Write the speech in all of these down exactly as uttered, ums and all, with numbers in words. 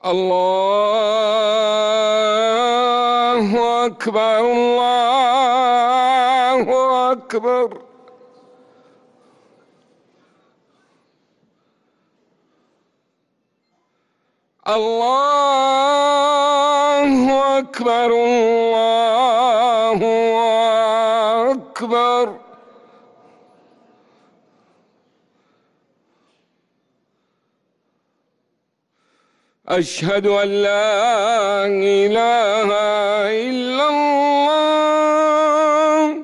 الله أكبر الله أكبر. الله أكبر الله أكبر. أشهد أن لا إله إلا الله.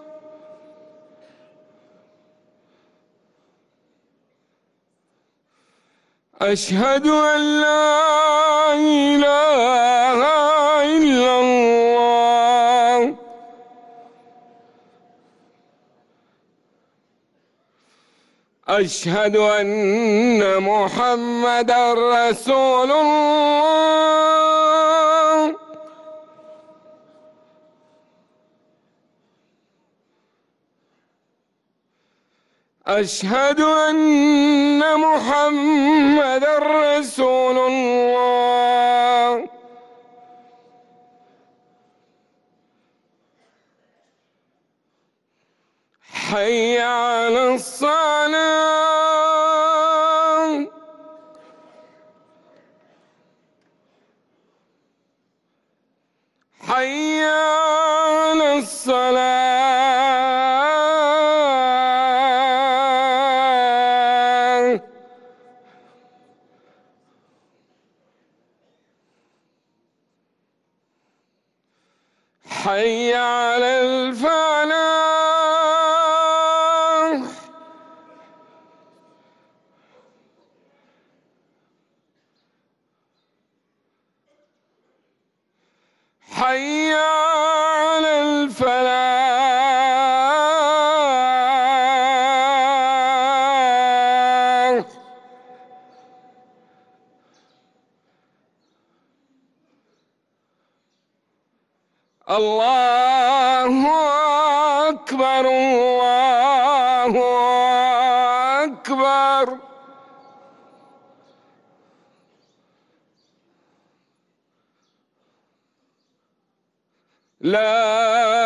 أشهد أن لا إله إلا الله. أشهد أن محمدًا رسول الله. أشهد أن محمدًا رسول الله. حي على الصلاة. حي على الصلاة. حي على الفلاح. حي على الفلاح. الله أكبر الله أكبر. لا